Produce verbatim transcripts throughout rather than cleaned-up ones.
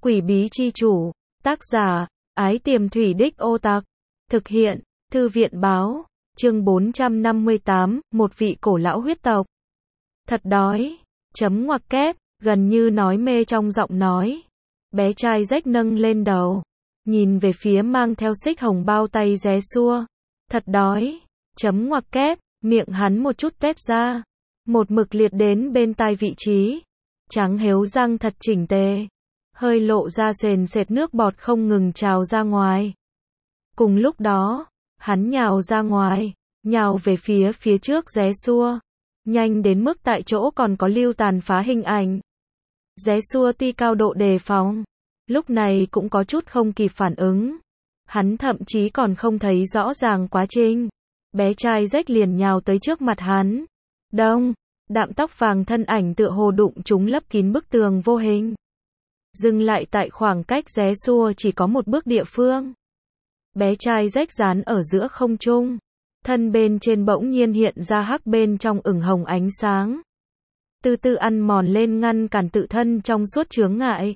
Quỷ bí chi chủ, tác giả, Ái Tiềm Thủy Đích Ô Tặc, thực hiện, Thư viện báo, chương bốn trăm năm mươi tám, một vị cổ lão huyết tộc. Thật đói, chấm ngoặc kép, gần như nói mê trong giọng nói. Bé trai rách nâng lên đầu, nhìn về phía mang theo xích hồng bao tay ré xua. Thật đói, chấm ngoặc kép, miệng hắn một chút tuét ra. Một mực liệt đến bên tai vị trí. Trắng héo răng thật chỉnh tề. Hơi lộ ra sền sệt nước bọt không ngừng trào ra ngoài. Cùng lúc đó, hắn nhào ra ngoài, nhào về phía phía trước ré xua. Nhanh đến mức tại chỗ còn có lưu tàn phá hình ảnh. Ré xua tuy cao độ đề phòng, lúc này cũng có chút không kịp phản ứng. Hắn thậm chí còn không thấy rõ ràng quá trình. Bé trai rách liền nhào tới trước mặt hắn. Đông, đạm tóc vàng thân ảnh tựa hồ đụng chúng lấp kín bức tường vô hình. Dừng lại tại khoảng cách ré xua chỉ có một bước địa phương. Bé trai rách dán ở giữa không trung. Thân bên trên bỗng nhiên hiện ra hắc bên trong ửng hồng ánh sáng. Từ từ ăn mòn lên ngăn cản tự thân trong suốt chướng ngại.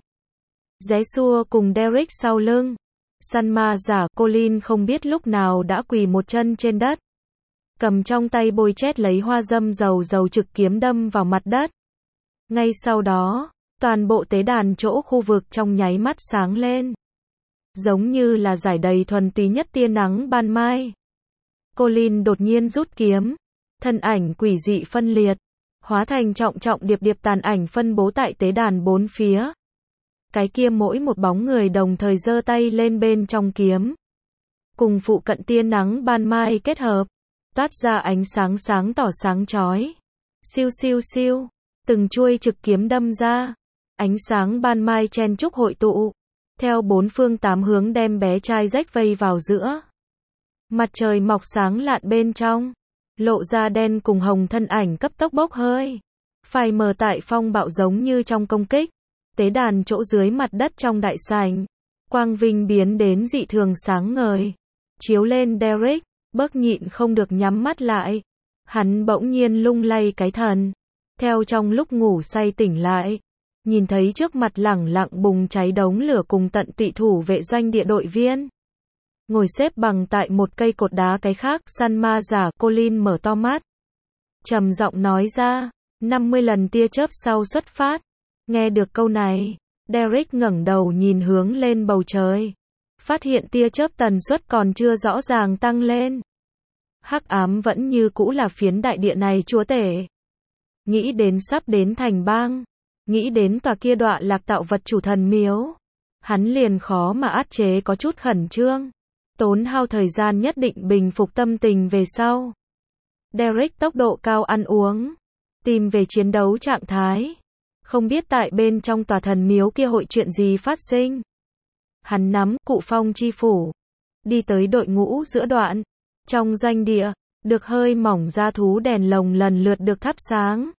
Ré xua cùng Derek sau lưng. Săn ma giả Colin không biết lúc nào đã quỳ một chân trên đất. Cầm trong tay bôi chét lấy hoa dâm dầu dầu trực kiếm đâm vào mặt đất. Ngay sau đó, toàn bộ tế đàn chỗ khu vực trong nháy mắt sáng lên. Giống như là rải đầy thuần túy nhất tia nắng ban mai. Colin đột nhiên rút kiếm. Thân ảnh quỷ dị phân liệt. Hóa thành trọng trọng điệp điệp tàn ảnh phân bố tại tế đàn bốn phía. Cái kia mỗi một bóng người đồng thời giơ tay lên bên trong kiếm. Cùng phụ cận tia nắng ban mai kết hợp. Toát ra ánh sáng sáng tỏ sáng chói. Siêu siêu siêu. Từng chuôi trực kiếm đâm ra. Ánh sáng ban mai chen chúc hội tụ. Theo bốn phương tám hướng đem bé trai rách vây vào giữa. Mặt trời mọc sáng lạn bên trong. Lộ ra đen cùng hồng thân ảnh cấp tốc bốc hơi. Phai mờ tại phong bạo giống như trong công kích. Tế đàn chỗ dưới mặt đất trong đại sảnh. Quang vinh biến đến dị thường sáng ngời. Chiếu lên Derek. Bớt nhịn không được nhắm mắt lại. Hắn bỗng nhiên lung lay cái thần. Theo trong lúc ngủ say tỉnh lại. Nhìn thấy trước mặt lẳng lặng bùng cháy đống lửa cùng tận tụy thủ vệ doanh địa đội viên. Ngồi xếp bằng tại một cây cột đá cái khác, săn ma giả Colin mở to mắt. Trầm giọng nói ra, năm mươi lần tia chớp sau xuất phát. Nghe được câu này, Derek ngẩng đầu nhìn hướng lên bầu trời. Phát hiện tia chớp tần suất còn chưa rõ ràng tăng lên. Hắc ám vẫn như cũ là phiến đại địa này chúa tể. Nghĩ đến sắp đến thành bang. Nghĩ đến tòa kia đọa lạc tạo vật chủ thần miếu. Hắn liền khó mà át chế có chút khẩn trương. Tốn hao thời gian nhất định bình phục tâm tình về sau. Derek tốc độ cao ăn uống. Tìm về chiến đấu trạng thái. Không biết tại bên trong tòa thần miếu kia hội chuyện gì phát sinh. Hắn nắm cụ phong chi phủ. Đi tới đội ngũ giữa đoạn. Trong doanh địa, được hơi mỏng ra thú đèn lồng lần lượt được thắp sáng.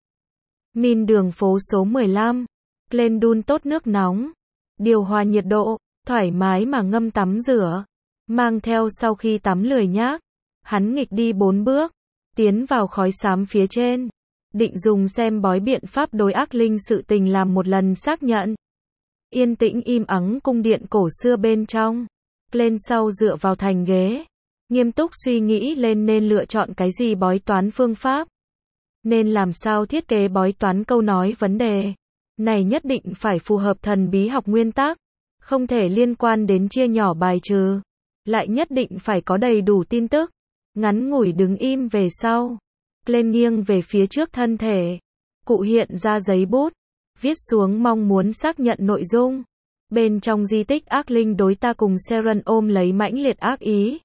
Min đường phố số mười lăm. Lên đun tốt nước nóng. Điều hòa nhiệt độ, thoải mái mà ngâm tắm rửa. Mang theo sau khi tắm lười nhác. Hắn nghịch đi bốn bước. Tiến vào khói xám phía trên. Định dùng xem bói biện pháp đối ác linh sự tình làm một lần xác nhận. Yên tĩnh im ắng cung điện cổ xưa bên trong. Lên sau dựa vào thành ghế. Nghiêm túc suy nghĩ lên nên lựa chọn cái gì bói toán phương pháp. Nên làm sao thiết kế bói toán câu nói vấn đề. Này nhất định phải phù hợp thần bí học nguyên tắc. Không thể liên quan đến chia nhỏ bài trừ. Lại nhất định phải có đầy đủ tin tức. Ngắn ngủi đứng im về sau. Lên nghiêng về phía trước thân thể. Cụ hiện ra giấy bút. Viết xuống mong muốn xác nhận nội dung. Bên trong di tích ác linh đối ta cùng Seren ôm lấy mãnh liệt ác ý.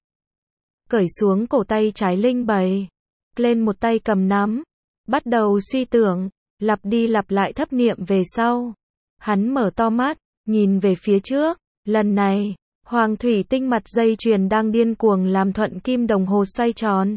Cởi xuống cổ tay trái linh bày. Lên một tay cầm nắm. Bắt đầu suy tưởng. Lặp đi lặp lại thấp niệm về sau. Hắn mở to mắt. Nhìn về phía trước. Lần này, hoàng thủy tinh mặt dây chuyền đang điên cuồng làm thuận kim đồng hồ xoay tròn.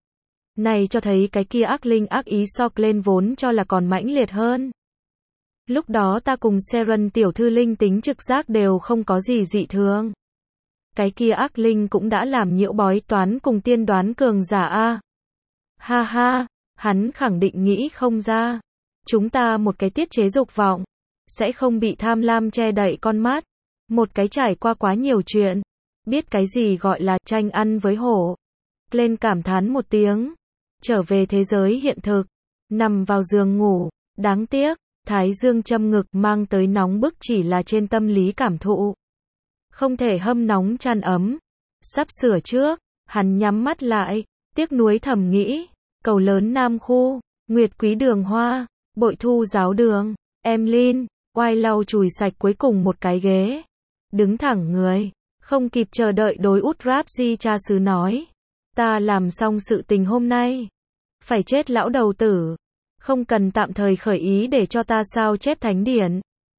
Này cho thấy cái kia ác linh ác ý so lên vốn cho là còn mãnh liệt hơn. Lúc đó ta cùng Seren tiểu thư linh tính trực giác đều không có gì dị thường. Cái kia ác linh cũng đã làm nhiễu bói toán cùng tiên đoán cường giả a. Ha ha, hắn khẳng định nghĩ không ra. Chúng ta một cái tiết chế dục vọng. sẽ không bị tham lam che đậy con mắt. Một cái trải qua quá nhiều chuyện, biết cái gì gọi là tranh ăn với hổ. Lên cảm thán một tiếng, trở về thế giới hiện thực, nằm vào giường ngủ, đáng tiếc, thái dương châm ngực mang tới nóng bức chỉ là trên tâm lý cảm thụ. Không thể hâm nóng chăn ấm. Sắp sửa trước, hắn nhắm mắt lại, tiếc nuối thầm nghĩ, cầu lớn Nam Khu, Nguyệt Quý Đường Hoa, Bội Thu Giáo Đường, Emlyn, oai lau chùi sạch cuối cùng một cái ghế. Đứng thẳng người, không kịp chờ đợi đối út ráp di cha xứ nói. Ta làm xong sự tình hôm nay. Phải chết lão đầu tử. Không cần tạm thời khởi ý để cho ta sao chép thánh điển.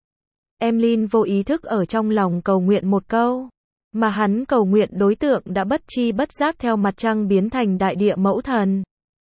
Emlyn vô ý thức ở trong lòng cầu nguyện một câu. Mà hắn cầu nguyện đối tượng đã bất chi bất giác theo mặt trăng biến thành đại địa mẫu thần.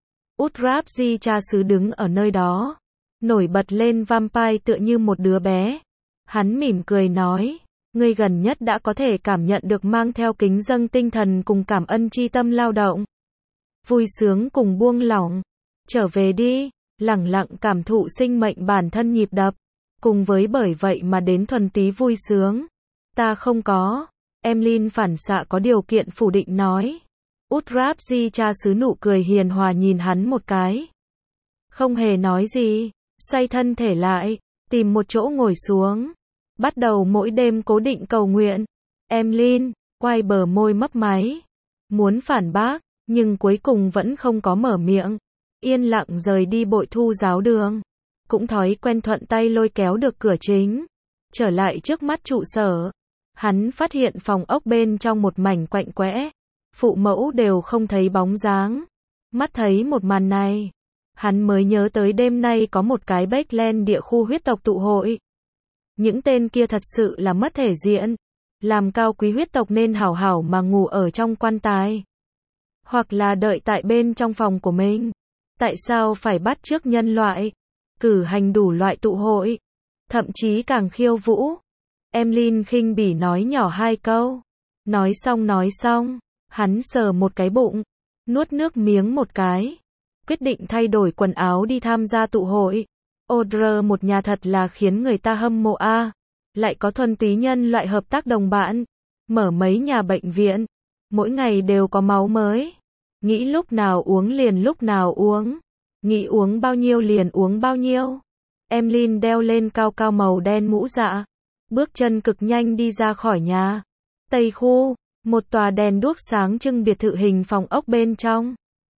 Út ráp di cha xứ đứng ở nơi đó. Nổi bật lên vampire tựa như một đứa bé. Hắn mỉm cười nói. Ngươi gần nhất đã có thể cảm nhận được mang theo kính dâng tinh thần cùng cảm ân chi tâm lao động. Vui sướng cùng buông lỏng. Trở về đi, lẳng lặng cảm thụ sinh mệnh bản thân nhịp đập. Cùng với bởi vậy mà đến thuần túy vui sướng. Ta không có. Emlyn phản xạ có điều kiện phủ định nói. Út ráp di cha xứ nụ cười hiền hòa nhìn hắn một cái. Không hề nói gì, xoay thân thể lại, tìm một chỗ ngồi xuống. Bắt đầu mỗi đêm cố định cầu nguyện. Emlyn, quay bờ môi mấp máy. Muốn phản bác, nhưng cuối cùng vẫn không có mở miệng. Yên lặng rời đi Bội Thu Giáo Đường. Cũng thói quen thuận tay lôi kéo được cửa chính. Trở lại trước mắt trụ sở. Hắn phát hiện phòng ốc bên trong một mảnh quạnh quẽ. Phụ mẫu đều không thấy bóng dáng. Mắt thấy một màn này. Hắn mới nhớ tới đêm nay có một cái Backland địa khu huyết tộc tụ hội. Những tên kia thật sự là mất thể diện. Làm cao quý huyết tộc nên hảo hảo mà ngủ ở trong quan tài. Hoặc là đợi tại bên trong phòng của mình. Tại sao phải bắt chước nhân loại? Cử hành đủ loại tụ hội. Thậm chí càng khiêu vũ. Emlyn khinh bỉ nói nhỏ hai câu. Nói xong nói xong. Hắn sờ một cái bụng. Nuốt nước miếng một cái. Quyết định thay đổi quần áo đi tham gia tụ hội. Odr một nhà thật là khiến người ta hâm mộ a. À. Lại có thuần túy nhân loại hợp tác đồng bạn. Mở mấy nhà bệnh viện. Mỗi ngày đều có máu mới. Nghĩ lúc nào uống liền lúc nào uống. Nghĩ uống bao nhiêu liền uống bao nhiêu. Emlyn đeo lên cao cao màu đen mũ dạ. Bước chân cực nhanh đi ra khỏi nhà. Tây khu, một tòa đèn đuốc sáng trưng biệt thự hình phòng ốc bên trong.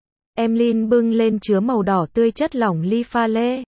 Emlyn bưng lên chứa màu đỏ tươi chất lỏng ly pha lê.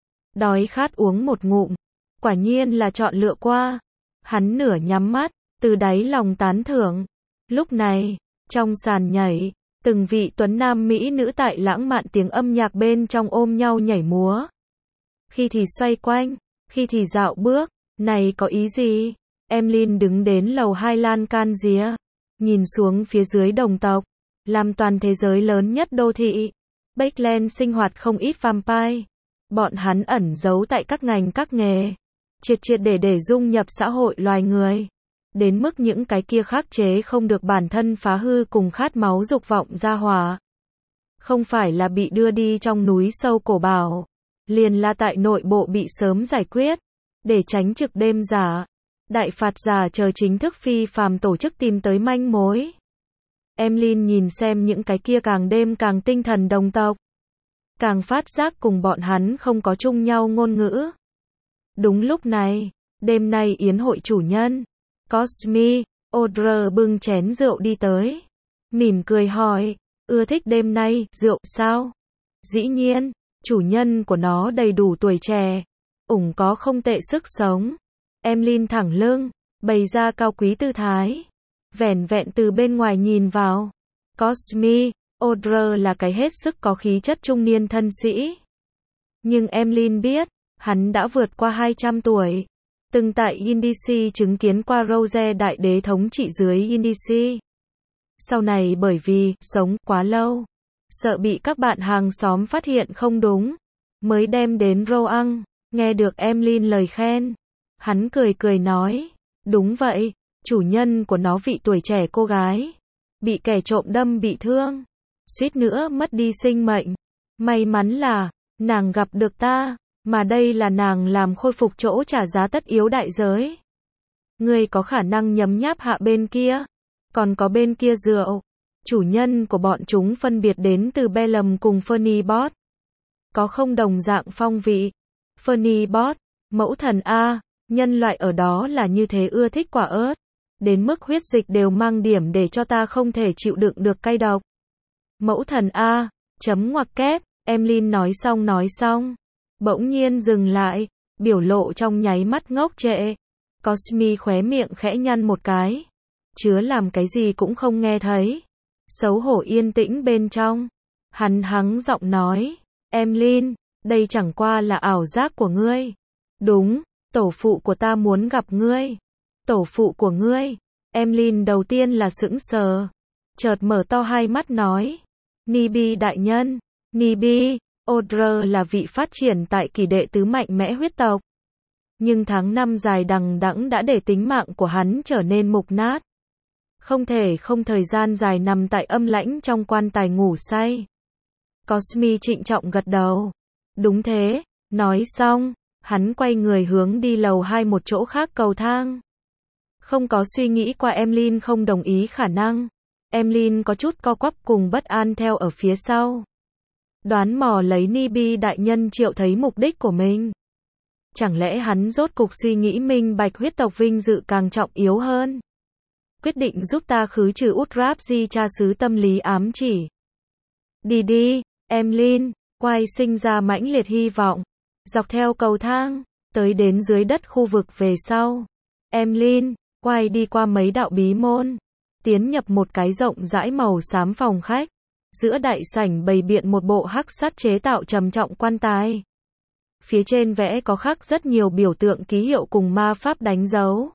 Đói khát uống một ngụm. Quả nhiên là chọn lựa qua. Hắn nửa nhắm mắt, từ đáy lòng tán thưởng. Lúc này, trong sàn nhảy, từng vị tuấn nam mỹ nữ tại lãng mạn tiếng âm nhạc bên trong ôm nhau nhảy múa. Khi thì xoay quanh, khi thì dạo bước. Này có ý gì? Emlyn đứng đến lầu hai lan can rìa. Nhìn xuống phía dưới đồng tộc. Làm toàn thế giới lớn nhất đô thị. Backland sinh hoạt không ít vampire. Bọn hắn ẩn giấu tại các ngành các nghề. Triệt triệt để để dung nhập xã hội loài người. Đến mức những cái kia khắc chế không được bản thân phá hư cùng khát máu dục vọng ra hỏa. Không phải là bị đưa đi trong núi sâu cổ bảo. Liền là tại nội bộ bị sớm giải quyết. Để tránh trực đêm giả. Đại phạt giả chờ chính thức phi phàm tổ chức tìm tới manh mối. Emlyn nhìn xem những cái kia càng đêm càng tinh thần đồng tộc. Càng phát giác cùng bọn hắn không có chung nhau ngôn ngữ. Đúng lúc này, đêm nay yến hội chủ nhân. Cosmi, Odr bưng chén rượu đi tới. Mỉm cười hỏi, ưa thích đêm nay, rượu sao? Dĩ nhiên, chủ nhân của nó đầy đủ tuổi trẻ. Ủng có không tệ sức sống. Emlyn thẳng lưng, bày ra cao quý tư thái. Vẻn vẹn từ bên ngoài nhìn vào. Cosmi, Odr là cái hết sức có khí chất trung niên thân sĩ. Nhưng Emlyn biết, hắn đã vượt qua hai trăm tuổi. Từng tại Indici chứng kiến qua Rose đại đế thống trị dưới Indici. Sau này bởi vì sống quá lâu, sợ bị các bạn hàng xóm phát hiện không đúng, mới đem đến Roang. Nghe được Emlyn lời khen, hắn cười cười nói, đúng vậy, chủ nhân của nó vị tuổi trẻ cô gái, bị kẻ trộm đâm bị thương, suýt nữa mất đi sinh mệnh. May mắn là, nàng gặp được ta, Mà đây là nàng làm khôi phục chỗ trả giá tất yếu đại giới. Ngươi có khả năng nhấm nháp hạ bên kia. Còn có bên kia rượu. Chủ nhân của bọn chúng phân biệt đến từ Bellum cùng Fernibot. Có không đồng dạng phong vị. Fernibot, mẫu thần A, nhân loại ở đó là như thế ưa thích quả ớt. Đến mức huyết dịch đều mang điểm để cho ta không thể chịu đựng được cay độc. Mẫu thần A, chấm ngoặc kép, Emlyn nói xong nói xong. Bỗng nhiên dừng lại, biểu lộ trong nháy mắt ngốc trệ. Cosme khóe miệng khẽ nhăn một cái. Chứa làm cái gì cũng không nghe thấy. Xấu hổ yên tĩnh bên trong. Hắn hắng giọng nói. Emlyn, đây chẳng qua là ảo giác của ngươi. Đúng, tổ phụ của ta muốn gặp ngươi. Tổ phụ của ngươi. Emlyn đầu tiên là sững sờ. Chợt mở to hai mắt nói. Nibi đại nhân. Nibi, Odr là vị phát triển tại kỳ đệ tứ mạnh mẽ huyết tộc. Nhưng tháng năm dài đằng đẵng đã để tính mạng của hắn trở nên mục nát. Không thể không thời gian dài nằm tại âm lãnh trong quan tài ngủ say. Cosme trịnh trọng gật đầu. Đúng thế, nói xong, hắn quay người hướng đi lầu hai một chỗ khác cầu thang. Không có suy nghĩ qua Emlyn không đồng ý khả năng. Emlyn có chút co quắp cùng bất an theo ở phía sau. Đoán mò lấy Nibi đại nhân triệu thấy mục đích của mình. Chẳng lẽ hắn rốt cục suy nghĩ minh bạch huyết tộc vinh dự càng trọng yếu hơn. Quyết định giúp ta khứ trừ Utrapsi cha xứ tâm lý ám chỉ. Đi đi, Emlyn, quay sinh ra mãnh liệt hy vọng. Dọc theo cầu thang, tới đến dưới đất khu vực về sau. Emlyn, quay đi qua mấy đạo bí môn. Tiến nhập một cái rộng rãi màu xám phòng khách. Giữa đại sảnh bày biện một bộ hắc sắt chế tạo trầm trọng quan tài. Phía trên vẽ có khắc rất nhiều biểu tượng ký hiệu cùng ma pháp đánh dấu.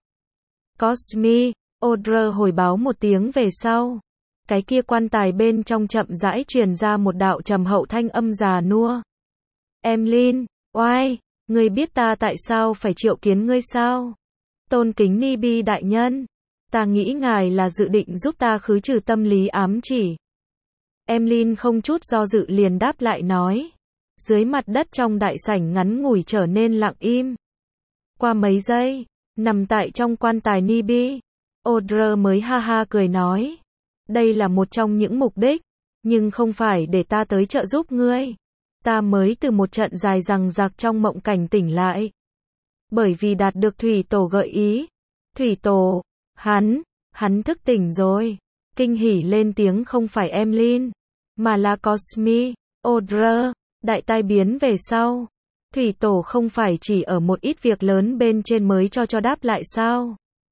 Cosme, Odr hồi báo một tiếng về sau. Cái kia quan tài bên trong chậm rãi truyền ra một đạo trầm hậu thanh âm già nua. Emlyn, oai, ngươi biết ta tại sao phải triệu kiến ngươi sao? Tôn kính Nibi đại nhân. Ta nghĩ ngài là dự định giúp ta khứ trừ tâm lý ám chỉ. Emlyn không chút do dự liền đáp lại nói. Dưới mặt đất trong đại sảnh ngắn ngủi trở nên lặng im. Qua mấy giây, nằm tại trong quan tài Nibi, Odr mới ha ha cười nói. Đây là một trong những mục đích, nhưng không phải để ta tới trợ giúp ngươi. Ta mới từ một trận dài dằng dặc trong mộng cảnh tỉnh lại. Bởi vì đạt được thủy tổ gợi ý. Thủy tổ, hắn, hắn thức tỉnh rồi. Kinh hỉ lên tiếng không phải Emlyn, mà là Cosme, Odr. Đại tai biến về sau. Thủy tổ không phải chỉ ở một ít việc lớn bên trên mới cho cho đáp lại sao?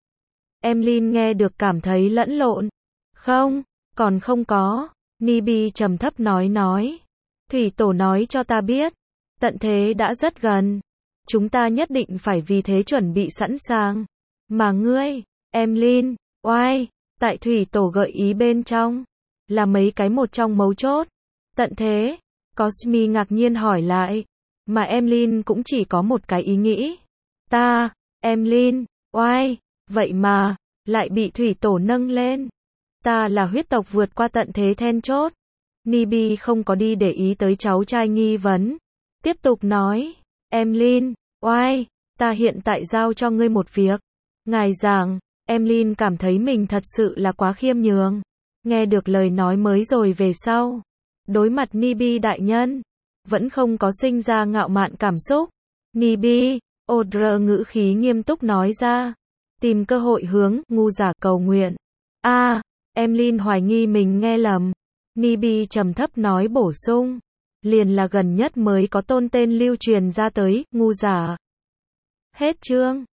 Emlyn nghe được cảm thấy lẫn lộn. Không, còn không có. Nibi trầm thấp nói nói. Thủy tổ nói cho ta biết. Tận thế đã rất gần. Chúng ta nhất định phải vì thế chuẩn bị sẵn sàng. Mà ngươi, Emlyn, oai, tại thủy tổ gợi ý bên trong. Là mấy cái một trong mấu chốt. Tận thế. Cosme ngạc nhiên hỏi lại. Mà Emlyn cũng chỉ có một cái ý nghĩ. Ta, Emlyn, oai, vậy mà, lại bị thủy tổ nâng lên. Ta là huyết tộc vượt qua tận thế then chốt. Nibi không có đi để ý tới cháu trai nghi vấn. Tiếp tục nói. Emlyn, oai, ta hiện tại giao cho ngươi một việc. Ngài giảng, Emlyn cảm thấy mình thật sự là quá khiêm nhường. Nghe được lời nói mới rồi về sau. Đối mặt Nibi đại nhân, vẫn không có sinh ra ngạo mạn cảm xúc. Nibi, Odr ngữ khí nghiêm túc nói ra. Tìm cơ hội hướng, ngu giả cầu nguyện. A, à, Emlyn hoài nghi mình nghe lầm. Nibi trầm thấp nói bổ sung. Liền là gần nhất mới có tôn tên lưu truyền ra tới, ngu giả. Hết chương.